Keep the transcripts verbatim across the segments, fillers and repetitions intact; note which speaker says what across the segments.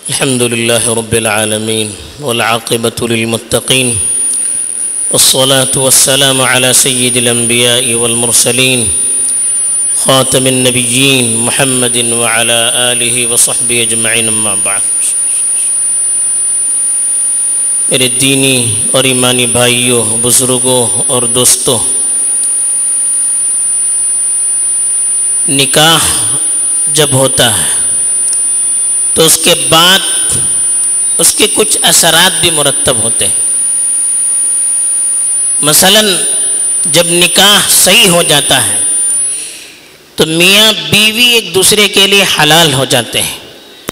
Speaker 1: الحمد لله رب العالمين والعاقبة للمتقين والصلاة والسلام على سيد الأنبياء والمرسلين خاتم النبيين محمد وعلى آله وصحبه أجمعين أما بعد. میرے دینی اور ایمانی بھائیوں، بزرگوں اور دوستوں، نکاح جب ہوتا ہے تو اس کے بعد اس کے کچھ اثرات بھی مرتب ہوتے ہیں. مثلا جب نکاح صحیح ہو جاتا ہے تو میاں بیوی ایک دوسرے کے لیے حلال ہو جاتے ہیں.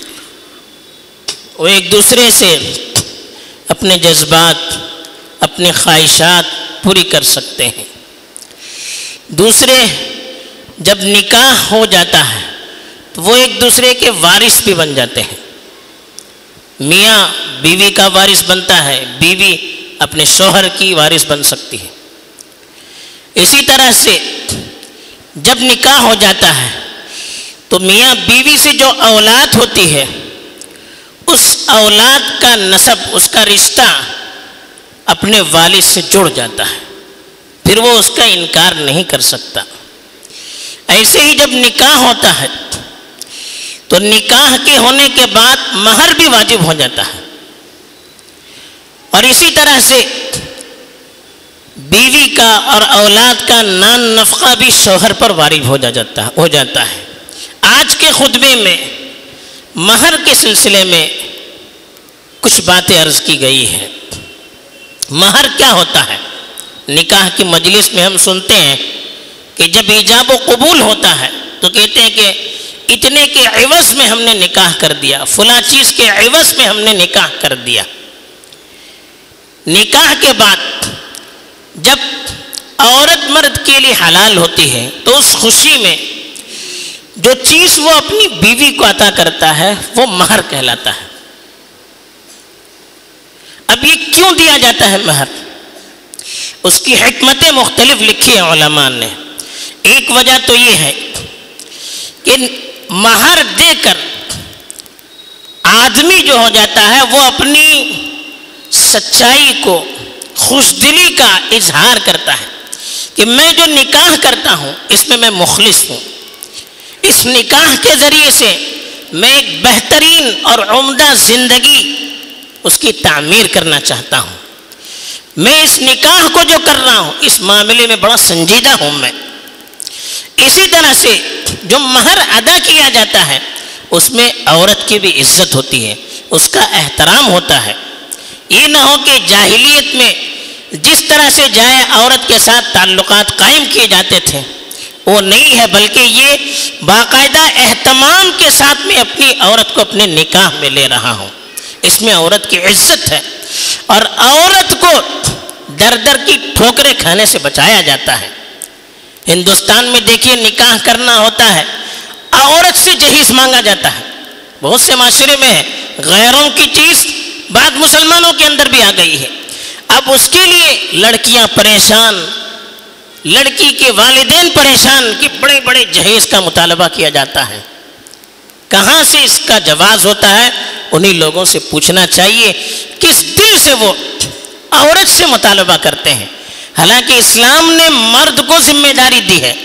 Speaker 1: وہ ایک دوسرے سے اپنے جذبات، اپنے خواہشات پوری کر سکتے ہیں. دوسرے، جب نکاح ہو جاتا ہے تو وہ ایک دوسرے کے وارث بھی بن جاتے ہیں. میاں بیوی کا وارث بنتا ہے، بیوی اپنے شوہر کی وارث بن سکتی ہے. اسی طرح سے جب نکاح ہو جاتا ہے تو میاں بیوی سے جو اولاد ہوتی ہے اس اولاد کا نسب، اس کا رشتہ اپنے والد سے جڑ جاتا ہے، پھر وہ اس کا انکار نہیں کر سکتا. ایسے ہی جب نکاح ہوتا ہے تو نکاح کے ہونے کے بعد مہر بھی واجب ہو جاتا ہے، اور اسی طرح سے بیوی کا اور اولاد کا نان نفقہ بھی شوہر پر وارد ہو جاتا ہے ہو جاتا ہے. آج کے خطبے میں مہر کے سلسلے میں کچھ باتیں عرض کی گئی ہیں. مہر کیا ہوتا ہے؟ نکاح کی مجلس میں ہم سنتے ہیں کہ جب ایجاب و قبول ہوتا ہے تو کہتے ہیں کہ اتنے کے عوض میں ہم نے نکاح کر دیا، فلاں چیز کے عوض میں ہم نے نکاح کر دیا. نکاح کے بعد جب عورت مرد کے لیے حلال ہوتی ہے تو اس خوشی میں جو چیز وہ اپنی بیوی کو عطا کرتا ہے وہ مہر کہلاتا ہے. اب یہ کیوں دیا جاتا ہے مہر؟ اس کی حکمتیں مختلف لکھی ہیں علماء نے. ایک وجہ تو یہ ہے کہ مہر دے کر آدمی جو ہو جاتا ہے وہ اپنی سچائی کو، خوش دلی کا اظہار کرتا ہے کہ میں جو نکاح کرتا ہوں اس میں میں مخلص ہوں. اس نکاح کے ذریعے سے میں ایک بہترین اور عمدہ زندگی اس کی تعمیر کرنا چاہتا ہوں. میں اس نکاح کو جو کر رہا ہوں اس معاملے میں بڑا سنجیدہ ہوں میں. اسی طرح سے جو مہر ادا کیا جاتا ہے اس میں عورت کی بھی عزت ہوتی ہے، اس کا احترام ہوتا ہے. یہ نہ ہو کہ جاہلیت میں جس طرح سے جائے عورت کے ساتھ تعلقات قائم کیے جاتے تھے وہ نہیں ہے، بلکہ یہ باقاعدہ اہتمام کے ساتھ میں اپنی عورت کو اپنے نکاح میں لے رہا ہوں. اس میں عورت کی عزت ہے اور عورت کو در در کی ٹھوکریں کھانے سے بچایا جاتا ہے. ہندوستان میں دیکھیے نکاح کرنا ہوتا ہے، عورت سے جہیز مانگا جاتا ہے. بہت سے معاشرے میں ہے، غیروں کی چیز بعض مسلمانوں کے اندر بھی آ گئی ہے. اب اس کے لیے لڑکیاں پریشان، لڑکی کے والدین پریشان کہ بڑے بڑے جہیز کا مطالبہ کیا جاتا ہے. کہاں سے اس کا جواز ہوتا ہے؟ انہی لوگوں سے پوچھنا چاہیے کس دل سے وہ عورت سے مطالبہ کرتے ہیں. حالانکہ اسلام نے مرد کو ذمہ داری دی ہے.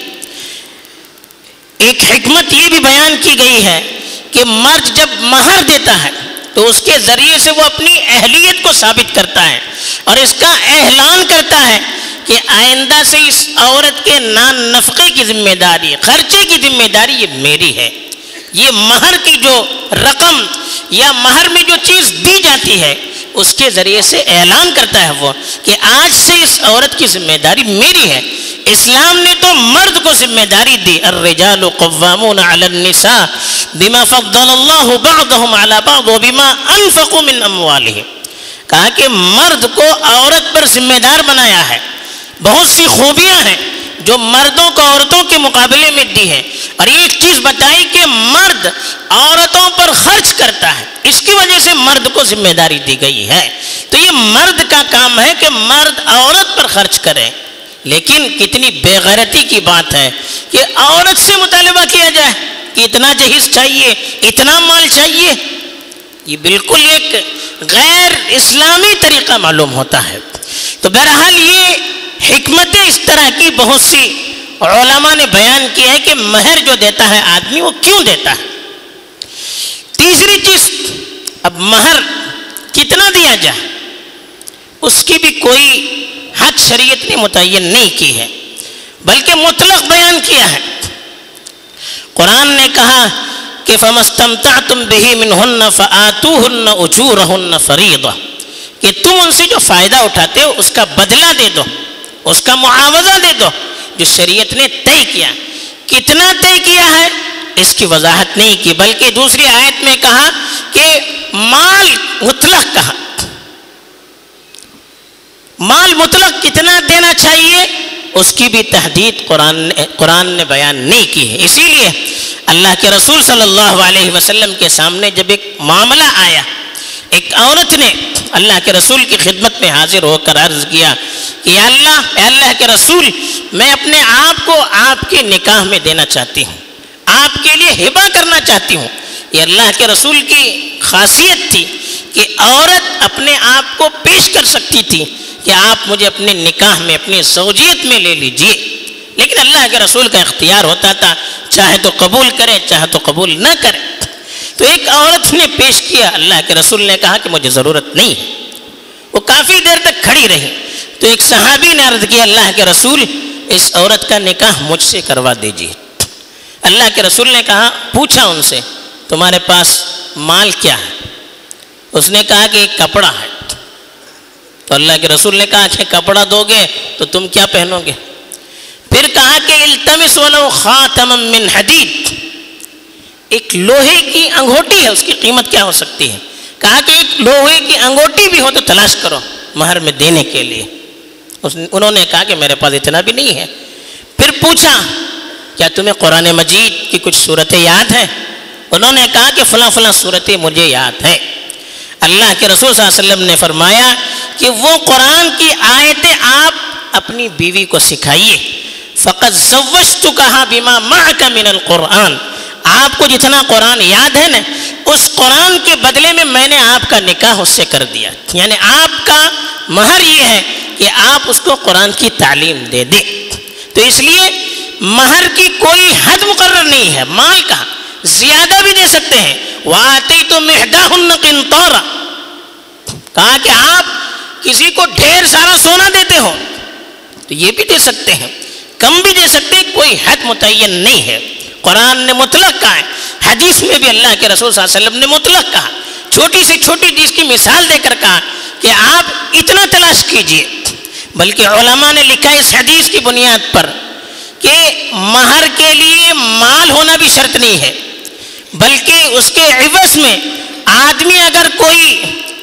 Speaker 1: ایک حکمت یہ بھی بیان کی گئی ہے کہ مرد جب مہر دیتا ہے تو اس کے ذریعے سے وہ اپنی اہلیت کو ثابت کرتا ہے اور اس کا اعلان کرتا ہے کہ آئندہ سے اس عورت کے نان نفقے کی ذمہ داری، خرچے کی ذمہ داری یہ میری ہے. یہ مہر کی جو رقم یا مہر میں جو چیز دی جاتی ہے اس کے ذریعے سے اعلان کرتا ہے وہ کہ آج سے اس عورت کی ذمہ داری میری ہے. اسلام نے تو مرد کو ذمہ داری دی، الرجال قوامون علی النساء بما فضل اللہ بعضهم علی بعض وبما انفقوا من اموالهم. کہا کہ مرد کو عورت پر ذمہ دار بنایا ہے. بہت سی خوبیاں ہیں جو مردوں کو عورتوں کے مقابلے میں دی ہے، اور ایک چیز بتائی کہ مرد عورتوں پر خرچ کرتا ہے، اس کی وجہ سے مرد کو ذمہ داری دی گئی ہے. تو یہ مرد کا کام ہے کہ مرد عورت پر خرچ کرے. لیکن کتنی بے غیرتی کی بات ہے کہ عورت سے مطالبہ کیا جائے کہ اتنا جہیز چاہیے، اتنا مال چاہیے. یہ بالکل ایک غیر اسلامی طریقہ معلوم ہوتا ہے۔ تو بہرحال یہ حکمتیں اس طرح کی بہت سی علماء نے بیان کیا ہے کہ مہر جو دیتا ہے آدمی وہ کیوں دیتا ہے۔ تیسری چیز، اب مہر کتنا دیا جائے اس کی بھی کوئی حد شریعت نے متعین نہیں کی ہے، بلکہ مطلق بیان کیا ہے۔ قرآن نے کہا کہ فَمَا اسْتَمْتَعْتُمْ بِهِ مِنْهُنَّ فَآتُوهُنَّ أُجُورَهُنَّ فَرِيضَةً، کہ تم ان سے جو فائدہ اٹھاتے ہو اس کا بدلہ دے دو، اس کا معاوضہ دے دو جو شریعت نے طے کیا۔ کتنا طے کیا ہے اس کی وضاحت نہیں کی، بلکہ دوسری آیت میں کہا کہ مال مطلق کہا، مال مطلق کتنا دینا چاہیے اس کی بھی تحدید قرآن نے قرآن نے بیان نہیں کی ہے۔ اسی لیے اللہ کے رسول صلی اللہ علیہ وسلم کے سامنے جب ایک معاملہ آیا، ایک عورت نے اللہ کے رسول کی خدمت میں حاضر ہو کر عرض کیا کہ یا اللہ اے اللہ کے رسول، میں اپنے آپ کو آپ کے نکاح میں دینا چاہتی ہوں، آپ کے لیے ہبہ کرنا چاہتی ہوں۔ یہ اللہ کے رسول کی خاصیت تھی کہ عورت اپنے آپ کو پیش کر سکتی تھی کہ آپ مجھے اپنے نکاح میں، اپنی زوجیت میں لے لیجئے، لیکن اللہ کے رسول کا اختیار ہوتا تھا، چاہے تو قبول کرے چاہے تو قبول نہ کرے۔ تو ایک عورت نے پیش کیا، اللہ کے رسول نے کہا کہ مجھے ضرورت نہیں ہے۔ وہ کافی دیر تک کھڑی رہی، تو ایک صحابی نے عرض کیا اللہ کے رسول، اس عورت کا نکاح مجھ سے کروا دیجیے۔ اللہ کے رسول نے کہا، پوچھا ان سے تمہارے پاس مال کیا ہے؟ اس نے کہا کہ ایک کپڑا ہے۔ تو اللہ کے رسول نے کہا کہ کپڑا دو گے تو تم کیا پہنو گے؟ پھر کہا کہ التمس ولو خاتما من حدید، ایک لوہے کی انگوٹھی ہے، اس کی قیمت کیا ہو سکتی ہے؟ کہا کہ ایک لوہے کی انگوٹھی بھی ہو تو تلاش کرو مہر میں دینے کے لیے۔ انہوں نے کہا کہ میرے پاس اتنا بھی نہیں ہے۔ پھر پوچھا کیا تمہیں قرآن مجید کی کچھ صورتیں یاد ہیں؟ انہوں نے کہا کہ فلاں فلاں صورتیں مجھے یاد ہیں۔ اللہ کے رسول صلی اللہ علیہ وسلم نے فرمایا کہ وہ قرآن کی آیتیں آپ اپنی بیوی کو سکھائیے۔ فقط زوجتکہا بما معک من القرآن، آپ کو جتنا قرآن یاد ہے نا، اس قرآن کے بدلے میں میں نے آپ کا نکاح اس سے کر دیا۔ یعنی آپ کا مہر یہ ہے کہ آپ اس کو قرآن کی تعلیم دے دیں۔ تو اس لیے مہر کی کوئی حد مقرر نہیں ہے، مال کا زیادہ بھی دے سکتے ہیں۔ وَآتَيْتُمْ إِحْدَاهُنَّ قِنْطَارًا، کہا کہ آپ کسی کو ڈھیر سارا سونا دیتے ہو تو یہ بھی دے سکتے ہیں، کم بھی دے سکتے ہیں، کوئی حد متعین نہیں ہے۔ قرآن نے مطلق کہا ہے، حدیث میں بھی اللہ کے رسول صلی اللہ علیہ وسلم نے مطلق کہا، چھوٹی سے چھوٹی چیز کی مثال دے کر کہا کہ آپ اتنا تلاش کیجئے۔ بلکہ علماء نے لکھا اس حدیث کی بنیاد پر کہ مہر کے لیے مال ہونا بھی شرط نہیں ہے، بلکہ اس کے عوض میں آدمی اگر کوئی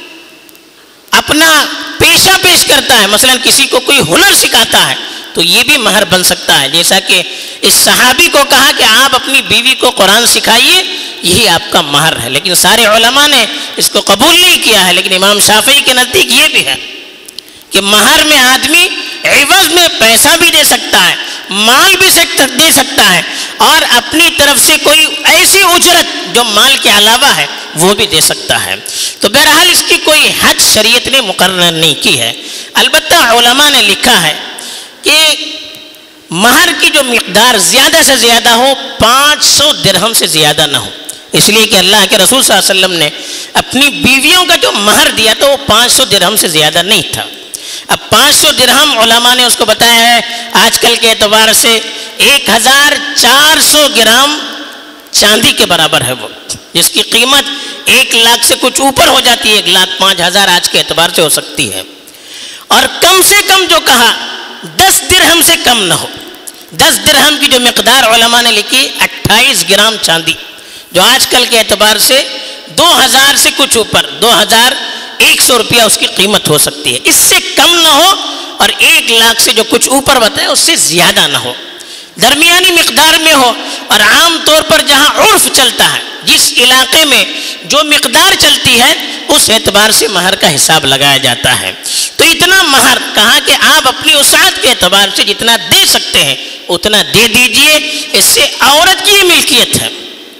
Speaker 1: اپنا پیشہ پیش کرتا ہے، مثلا کسی کو کوئی ہنر سکھاتا ہے تو یہ بھی مہر بن سکتا ہے۔ جیسا کہ اس صحابی کو کہا کہ آپ اپنی بیوی کو قرآن سکھائیے، یہی آپ کا مہر ہے۔ لیکن سارے علماء نے اس کو قبول نہیں کیا ہے، لیکن امام شافعی کے نزدیک یہ بھی ہے کہ مہر میں آدمی عوض میں پیسہ بھی دے سکتا ہے، مال بھی دے سکتا ہے، اور اپنی طرف سے کوئی ایسی اجرت جو مال کے علاوہ ہے وہ بھی دے سکتا ہے۔ تو بہرحال اس کی کوئی حد شریعت نے مقرر نہیں کی ہے۔ البتہ علماء نے لکھا ہے کہ مہر کی جو مقدار زیادہ سے زیادہ ہو، پانچ سو درہم سے زیادہ نہ ہو، اس لیے کہ اللہ کے رسول صلی اللہ علیہ وسلم نے اپنی بیویوں کا جو مہر دیا تو وہ پانچ سو درہم سے زیادہ نہیں تھا۔ اب پانچ سو درہم علماء نے اس کو بتایا ہے آج کل کے اعتبار سے ایک ہزار چار سو گرام چاندی کے برابر ہے، وہ جس کی قیمت ایک لاکھ سے کچھ اوپر ہو جاتی ہے، ایک لاکھ پانچ ہزار آج کے اعتبار سے ہو سکتی ہے۔ اور کم سے کم جو کہا دس درہم سے کم نہ ہو۔ دس درہم کی جو مقدار علماء نے لکھی اٹھائیس گرام چاندی، جو آج کل کے اعتبار سے دو ہزار سے کچھ اوپر، دو ہزار ایک سو روپیہ اس کی قیمت ہو سکتی ہے۔ اس سے کم نہ ہو اور ایک لاکھ سے جو کچھ اوپر بتایا اس سے زیادہ نہ ہو، درمیانی مقدار میں ہو۔ اور عام طور پر جہاں عرف چلتا ہے، جس علاقے میں جو مقدار چلتی ہے، اس اعتبار سے مہر کا حساب لگایا جاتا ہے۔ تو اتنا مہر کہا کہ آپ اپنی وسعت کے اعتبار سے جتنا دے سکتے ہیں اتنا دے دیجئے، اس سے عورت کی ملکیت ہے۔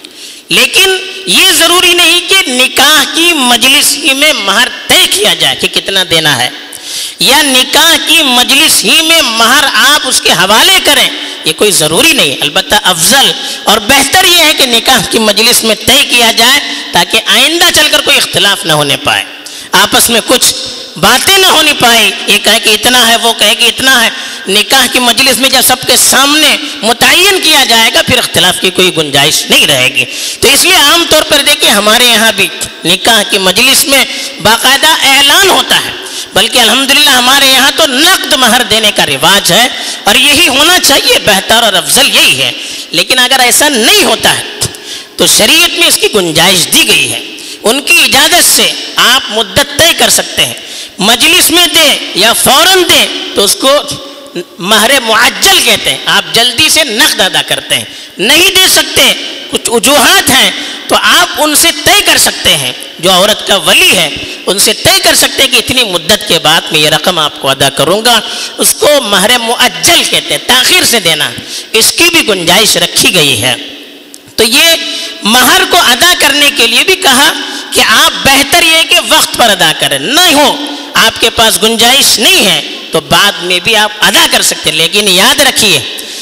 Speaker 1: لیکن یہ ضروری نہیں کہ نکاح کی مجلس ہی میں مہر طے کیا جائے کہ کتنا دینا ہے، یا نکاح کی مجلس ہی میں مہر آپ اس کے حوالے کریں، یہ کوئی ضروری نہیں۔ البتہ افضل اور بہتر یہ ہے کہ نکاح کی مجلس میں طے کیا جائے تاکہ آئندہ چل کر کوئی اختلاف نہ ہونے پائے، آپس میں کچھ باتیں نہ ہونی پائے، یہ کہے کہ اتنا ہے، وہ کہے کہ اتنا ہے۔ نکاح کی مجلس میں جب سب کے سامنے متعین کیا جائے گا پھر اختلاف کی کوئی گنجائش نہیں رہے گی۔ تو اس لیے عام طور پر دیکھیں ہمارے یہاں بھی نکاح کی مجلس میں باقاعدہ اعلان ہوتا ہے، بلکہ الحمدللہ ہمارے یہاں تو نقد مہر دینے کا رواج ہے، اور یہی ہونا چاہیے، بہتر اور افضل یہی ہے۔ لیکن اگر ایسا نہیں ہوتا ہے تو شریعت میں اس کی گنجائش دی گئی ہے، ان کی اجازت سے آپ مدت طے کر سکتے ہیں، مجلس میں دیں یا فوراً دیں تو اس کو مہر معجل کہتے ہیں، آپ جلدی سے نقد ادا کرتے ہیں۔ نہیں دے سکتے، کچھ وجوہات ہیں تو آپ ان سے طے کر سکتے ہیں، جو عورت کا ولی ہے ان سے طے کر سکتے ہیں کہ اتنی مدت کے بعد میں یہ رقم آپ کو ادا کروں گا، اس کو مہر معجل کہتے ہیں، تاخیر سے دینا، اس کی بھی گنجائش رکھی گئی ہے۔ تو یہ مہر کو ادا کرنے کے لیے بھی کہا کہ آپ بہتر یہ کہ وقت پر ادا کریں، نہ ہو آپ کے پاس گنجائش نہیں ہے تو بعد میں بھی آپ ادا کر سکتے ہیں، لیکن یاد رکھیے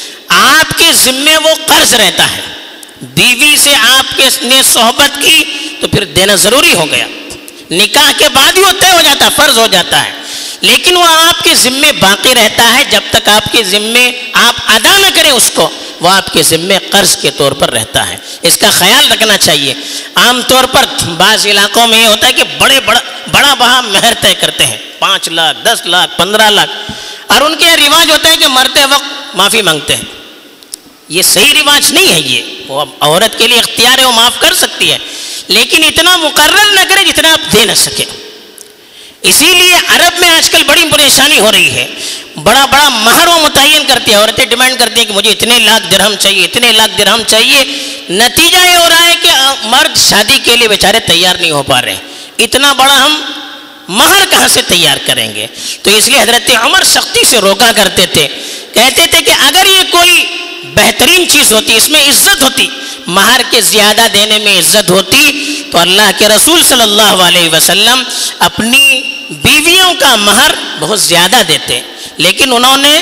Speaker 1: آپ کے ذمے وہ قرض رہتا ہے۔ بیوی سے آپ کے نے صحبت کی تو پھر دینا ضروری ہو گیا، نکاح کے بعد ہی وہ طے ہو جاتا ہے، فرض ہو جاتا ہے، لیکن وہ آپ کے ذمے باقی رہتا ہے جب تک آپ کے ذمے آپ ادا نہ کریں اس کو، وہ آپ کے ذمے قرض کے طور پر رہتا ہے۔ اس کا خیال رکھنا چاہیے۔ عام طور پر بعض علاقوں میں یہ ہوتا ہے کہ بڑے بڑا بڑا بڑا مہر طے کرتے ہیں، پانچ لاکھ دس لاکھ پندرہ لاکھ، اور ان کے رواج ہوتا ہے کہ مرتے وقت معافی مانگتے ہیں۔ یہ صحیح رواج نہیں ہے، یہ وہ عورت کے لیے اختیار ہے، وہ معاف کر سکتی ہے، لیکن اتنا مقرر نہ کرے جتنا آپ دے نہ سکے۔ اسی لیے عرب میں آج کل بڑی پریشانی ہو رہی ہے، بڑا بڑا مہر وہ متعین کرتی ہے، عورتیں ڈیمانڈ کرتی ہیں کہ مجھے اتنے لاکھ درہم چاہیے، اتنے لاکھ درہم چاہیے۔ نتیجہ یہ ہو رہا ہے کہ مرد شادی کے لیے بیچارے تیار نہیں ہو پا رہے، اتنا بڑا ہم مہر کہاں سے تیار کریں گے؟ تو اس لیے حضرت عمر سختی سے روکا کرتے تھے، کہتے تھے کہ اگر یہ کوئی بہترین چیز ہوتی، اس میں عزت ہوتی، مہر کے زیادہ دینے میں عزت ہوتی، تو اللہ کے رسول صلی اللہ علیہ وسلم اپنی بیویوں کا مہر بہت زیادہ دیتے، لیکن انہوں نے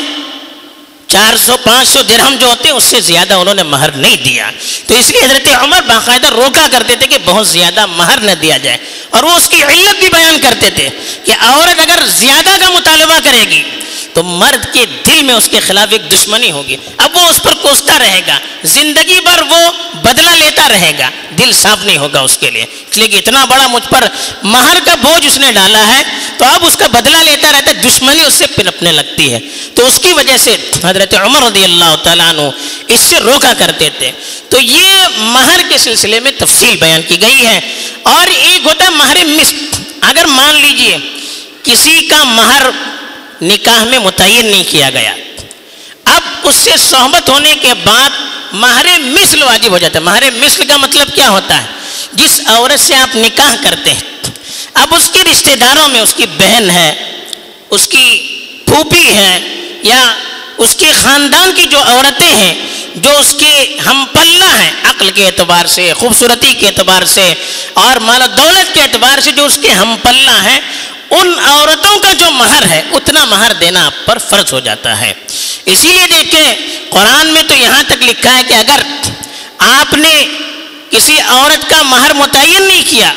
Speaker 1: چار سو پانچ سو درہم جو ہوتے ہیں اس سے زیادہ انہوں نے مہر نہیں دیا۔ تو اس لیے حضرت عمر باقاعدہ روکا کرتے تھے کہ بہت زیادہ مہر نہ دیا جائے، اور وہ اس کی علت بھی بیان کرتے تھے کہ عورت اگر زیادہ کا مطالبہ کرے گی تو مرد کے دل میں اس کے خلاف ایک دشمنی ہوگی، اب وہ اس پر کوستا رہے گا، زندگی بھر وہ بدلہ لیتا رہے گا، دل صاف نہیں ہوگا اس کے لیے، اس لیے کہ اتنا بڑا مجھ پر مہر کا بوجھ اس نے ڈالا ہے تو اب اس کا بدلہ لیتا رہتا ہے، دشمنی اس سے پنپنے لگتی ہے۔ تو اس کی وجہ سے حضرت عمر رضی اللہ تعالیٰ عنہ اس سے روکا کرتے تھے۔ تو یہ مہر کے سلسلے میں تفصیل بیان کی گئی ہے۔ اور ایک ہوتا ہے مہر مثل، اگر مان لیجئے کسی کا مہر نکاح میں متعین نہیں کیا گیا، اب اس سے صحبت ہونے کے بعد مہر مثل واجب ہو جاتا ہے۔ مہر مثل کا مطلب کیا ہوتا ہے؟ جس عورت سے آپ نکاح کرتے ہیں، اب اس کے رشتہ داروں میں اس کی بہن ہے، اس کی پھوپھی ہے، یا اس کے خاندان کی جو عورتیں ہیں جو اس کے ہم پلہ ہیں، عقل کے اعتبار سے، خوبصورتی کے اعتبار سے، اور مال و دولت کے اعتبار سے جو اس کے ہم پلہ ہیں، ان عورتوں کا جو مہر ہے اتنا مہر دینا آپ پر فرض ہو جاتا ہے۔ اسی لیے دیکھیں قرآن میں تو یہاں تک لکھا ہے کہ اگر آپ نے کسی عورت کا مہر متعین نہیں کیا،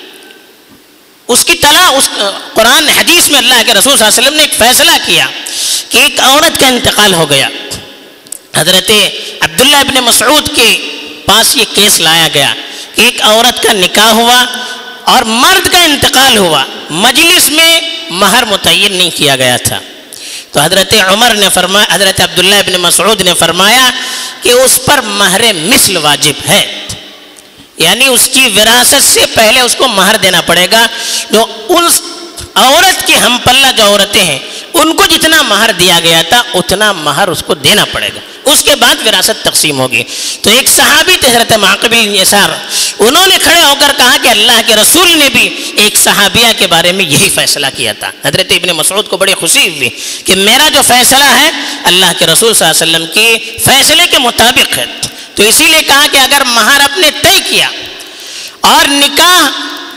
Speaker 1: اس کی طلاق، اس قرآن حدیث میں اللہ کے رسول صلی اللہ علیہ وسلم نے ایک فیصلہ کیا کہ ایک عورت کا انتقال ہو گیا، حضرت عبداللہ ابن مسعود کے پاس یہ کیس لایا گیا کہ ایک عورت کا نکاح ہوا اور مرد کا انتقال ہوا، مجلس میں مہر متعین نہیں کیا گیا تھا، تو حضرت عمر نے فرمایا، حضرت عبداللہ ابن مسعود نے فرمایا کہ اس پر مہر مثل واجب ہے، یعنی اس کی وراثت سے پہلے اس کو مہر دینا پڑے گا، جو اس عورت کے ہم پلہ جو عورتیں ہیں ان کو جتنا مہر دیا گیا تھا اتنا مہر اس کو دینا پڑے گا، اس کے بعد وراثت تقسیم ہوگی۔ تو ایک صحابی تھے حضرت معقب بن یسار، انہوں نے کھڑے ہو کر کہا کہ اللہ کے رسول نے بھی ایک صحابیہ کے بارے میں یہی فیصلہ کیا تھا۔ حضرت ابن مسعود کو بڑی خوشی ہوئی کہ میرا جو فیصلہ ہے اللہ کے رسول صلی اللہ علیہ وسلم کے فیصلے کے مطابق ہے۔ تو اسی لیے کہا کہ اگر مہر آپ نے طے کیا اور نکاح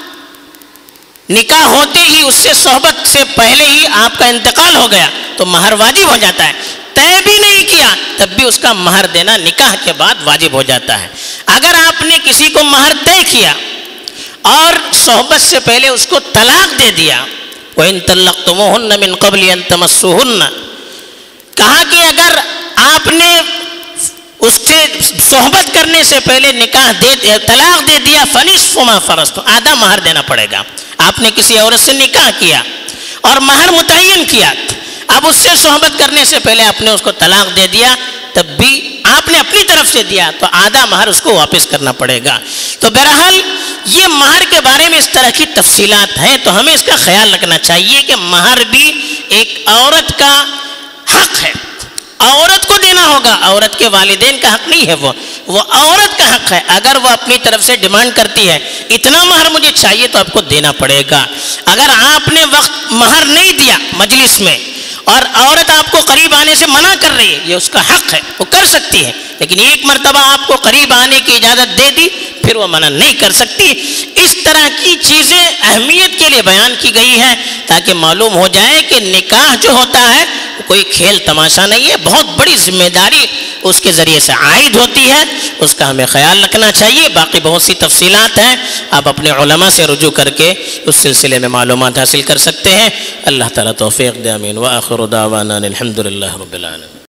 Speaker 1: نکاح ہوتے ہی اس سے صحبت سے پہلے ہی آپ کا انتقال ہو گیا تو مہر واجب ہو جاتا ہے. طے بھی نہیں کیا تب بھی اس کا مہر دینا نکاح کے بعد واجب ہو جاتا ہے. اگر آپ نے کسی کو مہر طے کیا اور صحبت سے پہلے اس کو طلاق دے دیا، وَإِن طَلَّقْتُمُوهُنَّ مِن قَبْلِ أَن تَمَسُّوهُنَّ، کہا کہ اگر آپ نے اس سے صحبت کرنے سے پہلے نکاح دے طلاق دے دیا، فَنِصْفُ مَا فَرَضْتُمْ، آدھا مہر دینا پڑے گا. آپ نے کسی عورت سے نکاح کیا اور مہر متعین کیا، اب اس سے صحبت کرنے سے پہلے آپ نے اس کو طلاق دے دیا، تب بھی آپ نے اپنی طرف سے دیا تو آدھا مہر اس کو واپس کرنا پڑے گا. تو بہرحال یہ مہر کے بارے میں اس طرح کی تفصیلات ہیں، تو ہمیں اس کا خیال رکھنا چاہیے کہ مہر بھی ایک عورت کا حق ہے، عورت کو دینا ہوگا، عورت کے والدین کا حق نہیں ہے، وہ وہ عورت کا حق ہے. اگر وہ اپنی طرف سے ڈیمانڈ کرتی ہے اتنا مہر مجھے چاہیے تو آپ کو دینا پڑے گا. اگر آپ نے وقت مہر نہیں دیا مجلس میں اور عورت آپ کو قریب آنے سے منع کر رہی ہے، یہ اس کا حق ہے، وہ کر سکتی ہے، لیکن ایک مرتبہ آپ کو قریب آنے کی اجازت دے دی پھر وہ منع نہیں کر سکتی. اس طرح کی چیزیں اہمیت کے لیے بیان کی گئی ہیں تاکہ معلوم ہو جائے کہ نکاح جو ہوتا ہے کوئی کھیل تماشا نہیں ہے، بہت بڑی ذمہ داری اس کے ذریعے سے عائد ہوتی ہے، اس کا ہمیں خیال رکھنا چاہیے. باقی بہت سی تفصیلات ہیں، آپ اپنے علماء سے رجوع کر کے اس سلسلے میں معلومات حاصل کر سکتے ہیں. اللہ تعالیٰ توفیق دے، آمین. وآخر دعوانا الحمد للہ رب العالمین.